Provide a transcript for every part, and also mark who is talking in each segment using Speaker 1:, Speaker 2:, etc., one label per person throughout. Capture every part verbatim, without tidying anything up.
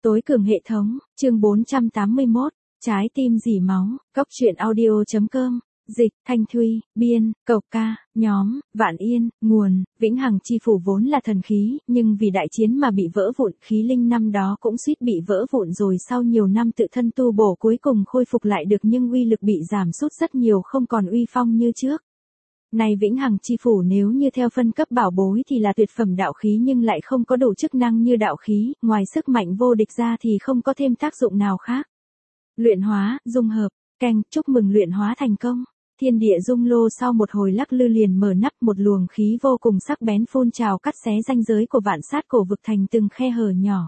Speaker 1: Tối cường hệ thống, chương bốn trăm tám mươi mốt, trái tim dỉ máu, cốc truyện audio.com, dịch, Thanh Thuy, biên, Cộc Ca, nhóm, Vạn Yên, nguồn, Vĩnh Hằng chi phủ vốn là thần khí, nhưng vì đại chiến mà bị vỡ vụn, khí linh năm đó cũng suýt bị vỡ vụn rồi sau nhiều năm tự thân tu bổ cuối cùng khôi phục lại được nhưng uy lực bị giảm sút rất nhiều không còn uy phong như trước. Này Vĩnh Hằng chi phủ nếu như theo phân cấp bảo bối thì là tuyệt phẩm đạo khí nhưng lại không có đủ chức năng như đạo khí, ngoài sức mạnh vô địch ra thì không có thêm tác dụng nào khác. Luyện hóa, dung hợp, canh, chúc mừng luyện hóa thành công. Thiên địa dung lô sau một hồi lắc lư liền mở nắp, một luồng khí vô cùng sắc bén phun trào cắt xé ranh giới của vạn sát cổ vực thành từng khe hở nhỏ.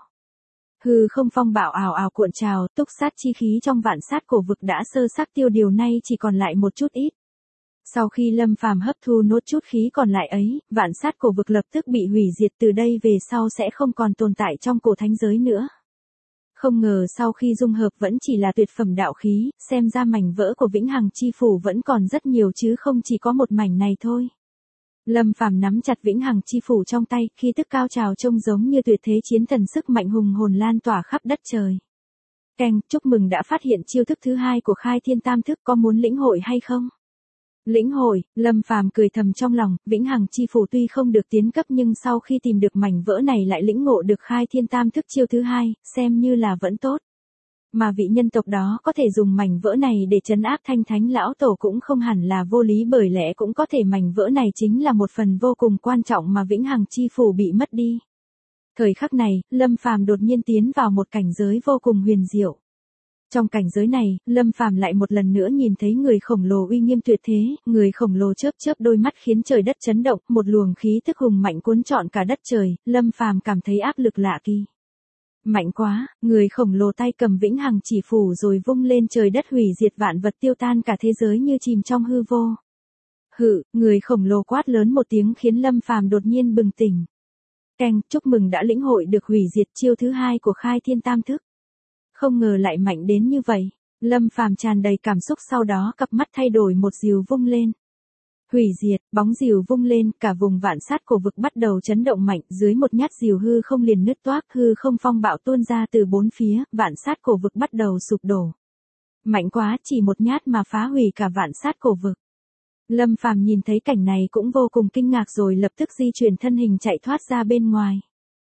Speaker 1: Hư không phong bạo ảo ảo cuộn trào, túc sát chi khí trong vạn sát cổ vực đã sơ xác tiêu điều nay chỉ còn lại một chút ít. Sau khi Lâm Phàm hấp thu nốt chút khí còn lại ấy, vạn sát cổ vực lập tức bị hủy diệt, từ đây về sau sẽ không còn tồn tại trong cổ thánh giới nữa. Không ngờ sau khi dung hợp vẫn chỉ là tuyệt phẩm đạo khí, xem ra mảnh vỡ của Vĩnh Hằng chi phủ vẫn còn rất nhiều chứ không chỉ có một mảnh này thôi. Lâm Phàm nắm chặt Vĩnh Hằng chi phủ trong tay, khi tức cao trào trông giống như tuyệt thế chiến thần, sức mạnh hùng hồn lan tỏa khắp đất trời. Keng, chúc mừng đã phát hiện chiêu thức thứ hai của Khai Thiên Tam Thức, có muốn lĩnh hội hay không? Lĩnh hội, Lâm Phàm cười thầm trong lòng, Vĩnh Hằng chi phủ tuy không được tiến cấp nhưng sau khi tìm được mảnh vỡ này lại lĩnh ngộ được Khai Thiên Tam Thức chiêu thứ hai, xem như là vẫn tốt. Mà vị nhân tộc đó có thể dùng mảnh vỡ này để trấn áp Thanh Thánh lão tổ cũng không hẳn là vô lý, bởi lẽ cũng có thể mảnh vỡ này chính là một phần vô cùng quan trọng mà Vĩnh Hằng chi phủ bị mất đi. Thời khắc này, Lâm Phàm đột nhiên tiến vào một cảnh giới vô cùng huyền diệu. Trong cảnh giới này, Lâm Phàm lại một lần nữa nhìn thấy người khổng lồ uy nghiêm tuyệt thế, người khổng lồ chớp chớp đôi mắt khiến trời đất chấn động, một luồng khí tức hùng mạnh cuốn trọn cả đất trời, Lâm Phàm cảm thấy áp lực lạ kỳ. Mạnh quá, người khổng lồ tay cầm Vĩnh Hằng chỉ phủ rồi vung lên, trời đất hủy diệt, vạn vật tiêu tan, cả thế giới như chìm trong hư vô. Hự, người khổng lồ quát lớn một tiếng khiến Lâm Phàm đột nhiên bừng tỉnh. Keng, chúc mừng đã lĩnh hội được hủy diệt chiêu thứ hai của Khai Thiên Tam Thức. Không ngờ lại mạnh đến như vậy, Lâm Phàm tràn đầy cảm xúc, sau đó cặp mắt thay đổi, một rìu vung lên. Hủy diệt, bóng rìu vung lên, cả vùng vạn sát cổ vực bắt đầu chấn động mạnh, dưới một nhát rìu hư không liền nứt toác, hư không phong bạo tuôn ra từ bốn phía, vạn sát cổ vực bắt đầu sụp đổ. Mạnh quá, chỉ một nhát mà phá hủy cả vạn sát cổ vực. Lâm Phàm nhìn thấy cảnh này cũng vô cùng kinh ngạc rồi lập tức di chuyển thân hình chạy thoát ra bên ngoài.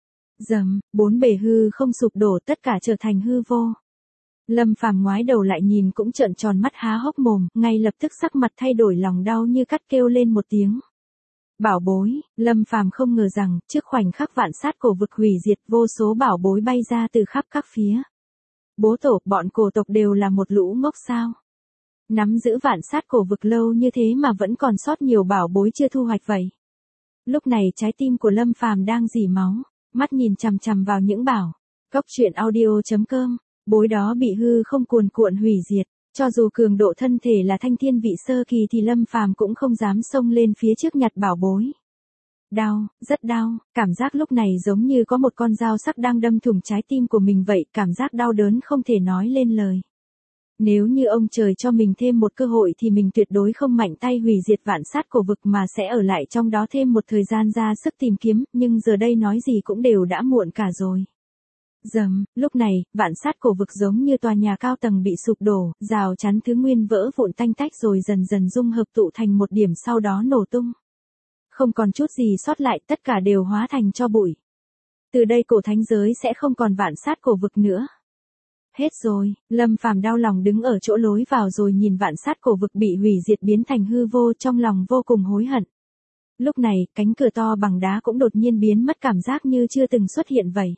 Speaker 1: Dầm, bốn bề hư không sụp đổ, tất cả trở thành hư vô. Lâm Phàm ngoái đầu lại nhìn cũng trợn tròn mắt há hốc mồm, ngay lập tức sắc mặt thay đổi, lòng đau như cắt, kêu lên một tiếng. Bảo bối, Lâm Phàm không ngờ rằng, trước khoảnh khắc vạn sát cổ vực hủy diệt, vô số bảo bối bay ra từ khắp các phía. Bố tổ, bọn cổ tộc đều là một lũ ngốc sao? Nắm giữ vạn sát cổ vực lâu như thế mà vẫn còn sót nhiều bảo bối chưa thu hoạch vậy. Lúc này trái tim của Lâm Phàm đang rỉ máu. Mắt nhìn chằm chằm vào những bảo, cốc truyện audio.com, bối đó bị hư không cuồn cuộn hủy diệt, cho dù cường độ thân thể là thanh thiên vị sơ kỳ thì Lâm Phàm cũng không dám xông lên phía trước nhặt bảo bối. Đau, rất đau, cảm giác lúc này giống như có một con dao sắc đang đâm thủng trái tim của mình vậy, cảm giác đau đớn không thể nói lên lời. Nếu như ông trời cho mình thêm một cơ hội thì mình tuyệt đối không mạnh tay hủy diệt vạn sát cổ vực mà sẽ ở lại trong đó thêm một thời gian ra sức tìm kiếm, nhưng giờ đây nói gì cũng đều đã muộn cả rồi. Dầm, lúc này, vạn sát cổ vực giống như tòa nhà cao tầng bị sụp đổ, rào chắn thứ nguyên vỡ vụn tanh tách rồi dần dần dung hợp tụ thành một điểm, sau đó nổ tung. Không còn chút gì sót lại, tất cả đều hóa thành tro bụi. Từ đây cổ thánh giới sẽ không còn vạn sát cổ vực nữa. Hết rồi, Lâm Phàm đau lòng đứng ở chỗ lối vào rồi nhìn vạn sát cổ vực bị hủy diệt biến thành hư vô, trong lòng vô cùng hối hận. Lúc này, cánh cửa to bằng đá cũng đột nhiên biến mất, cảm giác như chưa từng xuất hiện vậy.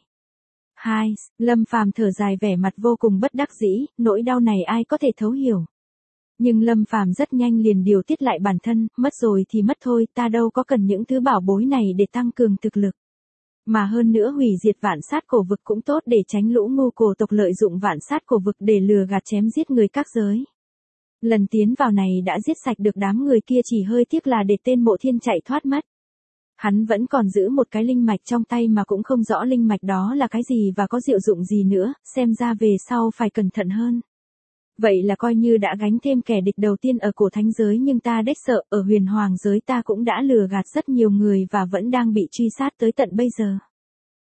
Speaker 1: Hai, Lâm Phàm thở dài vẻ mặt vô cùng bất đắc dĩ, nỗi đau này ai có thể thấu hiểu. Nhưng Lâm Phàm rất nhanh liền điều tiết lại bản thân, mất rồi thì mất thôi, ta đâu có cần những thứ bảo bối này để tăng cường thực lực. Mà hơn nữa hủy diệt vạn sát cổ vực cũng tốt để tránh lũ ngu cổ tộc lợi dụng vạn sát cổ vực để lừa gạt chém giết người các giới. Lần tiến vào này đã giết sạch được đám người kia, chỉ hơi tiếc là để tên Mộ Thiên chạy thoát mất. Hắn vẫn còn giữ một cái linh mạch trong tay mà cũng không rõ linh mạch đó là cái gì và có diệu dụng gì nữa, xem ra về sau phải cẩn thận hơn. Vậy là coi như đã gánh thêm kẻ địch đầu tiên ở cổ thánh giới, nhưng ta đếch sợ, ở huyền hoàng giới ta cũng đã lừa gạt rất nhiều người và vẫn đang bị truy sát tới tận bây giờ.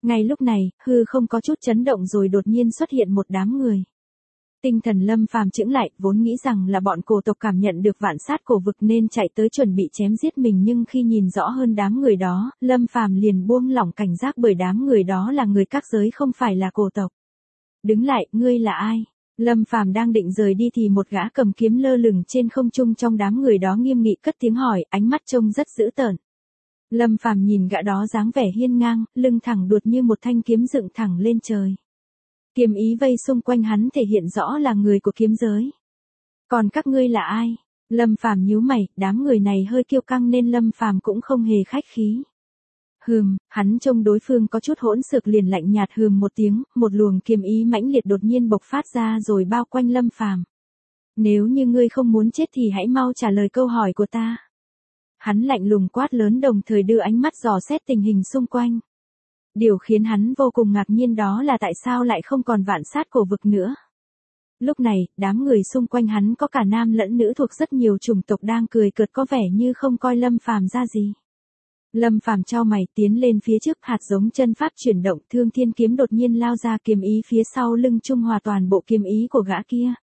Speaker 1: Ngay lúc này, hư không có chút chấn động rồi đột nhiên xuất hiện một đám người. Tinh thần Lâm Phàm chững lại, vốn nghĩ rằng là bọn cổ tộc cảm nhận được vạn sát cổ vực nên chạy tới chuẩn bị chém giết mình, nhưng khi nhìn rõ hơn đám người đó, Lâm Phàm liền buông lỏng cảnh giác bởi đám người đó là người các giới không phải là cổ tộc. Đứng lại, ngươi là ai? Lâm Phàm đang định rời đi thì một gã cầm kiếm lơ lửng trên không trung trong đám người đó nghiêm nghị cất tiếng hỏi, ánh mắt trông rất dữ tợn. Lâm Phàm nhìn gã đó dáng vẻ hiên ngang, lưng thẳng đuột như một thanh kiếm dựng thẳng lên trời. Kiếm ý vây xung quanh hắn thể hiện rõ là người của kiếm giới. Còn các ngươi là ai? Lâm Phàm nhíu mày, đám người này hơi kiêu căng nên Lâm Phàm cũng không hề khách khí. Hừm, hắn trông đối phương có chút hỗn xược liền lạnh nhạt hừm một tiếng, một luồng kiếm ý mãnh liệt đột nhiên bộc phát ra rồi bao quanh Lâm Phàm. Nếu như ngươi không muốn chết thì hãy mau trả lời câu hỏi của ta. Hắn lạnh lùng quát lớn đồng thời đưa ánh mắt dò xét tình hình xung quanh. Điều khiến hắn vô cùng ngạc nhiên đó là tại sao lại không còn vạn sát cổ vực nữa. Lúc này, đám người xung quanh hắn có cả nam lẫn nữ thuộc rất nhiều chủng tộc đang cười cợt có vẻ như không coi Lâm Phàm ra gì. Lâm Phàm chau mày tiến lên phía trước, hạt giống chân pháp chuyển động, Thương Thiên kiếm đột nhiên lao ra, kiếm ý phía sau lưng trung hòa toàn bộ kiếm ý của gã kia.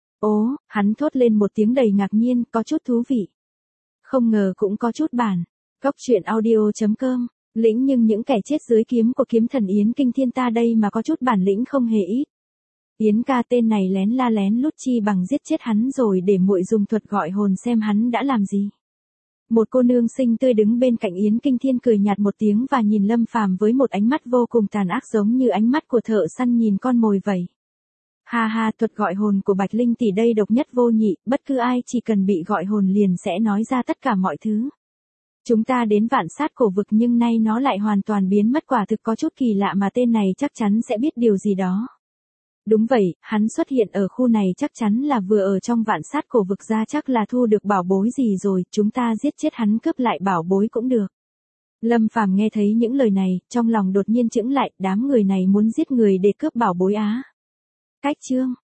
Speaker 1: Ố, hắn thốt lên một tiếng đầy ngạc nhiên, có chút thú vị. Không ngờ cũng có chút bản. Góc truyện audio chấm com, lĩnh nhưng những kẻ chết dưới kiếm của kiếm thần Yến Kinh Thiên ta đây mà có chút bản lĩnh không hề ít. Yến ca tên này lén la lén lút chi bằng giết chết hắn rồi để muội dùng thuật gọi hồn xem hắn đã làm gì. Một cô nương xinh tươi đứng bên cạnh Yến Kinh Thiên cười nhạt một tiếng và nhìn Lâm Phàm với một ánh mắt vô cùng tàn ác giống như ánh mắt của thợ săn nhìn con mồi vậy. Ha ha, thuật gọi hồn của Bạch Linh tỷ đây độc nhất vô nhị, bất cứ ai chỉ cần bị gọi hồn liền sẽ nói ra tất cả mọi thứ. Chúng ta đến vạn sát cổ vực nhưng nay nó lại hoàn toàn biến mất, quả thực có chút kỳ lạ mà tên này chắc chắn sẽ biết điều gì đó. Đúng vậy, hắn xuất hiện ở khu này chắc chắn là vừa ở trong vạn sát cổ vực ra, chắc là thu được bảo bối gì rồi, chúng ta giết chết hắn cướp lại bảo bối cũng được. Lâm Phàm nghe thấy những lời này, trong lòng đột nhiên chững lại, đám người này muốn giết người để cướp bảo bối á. Cách chương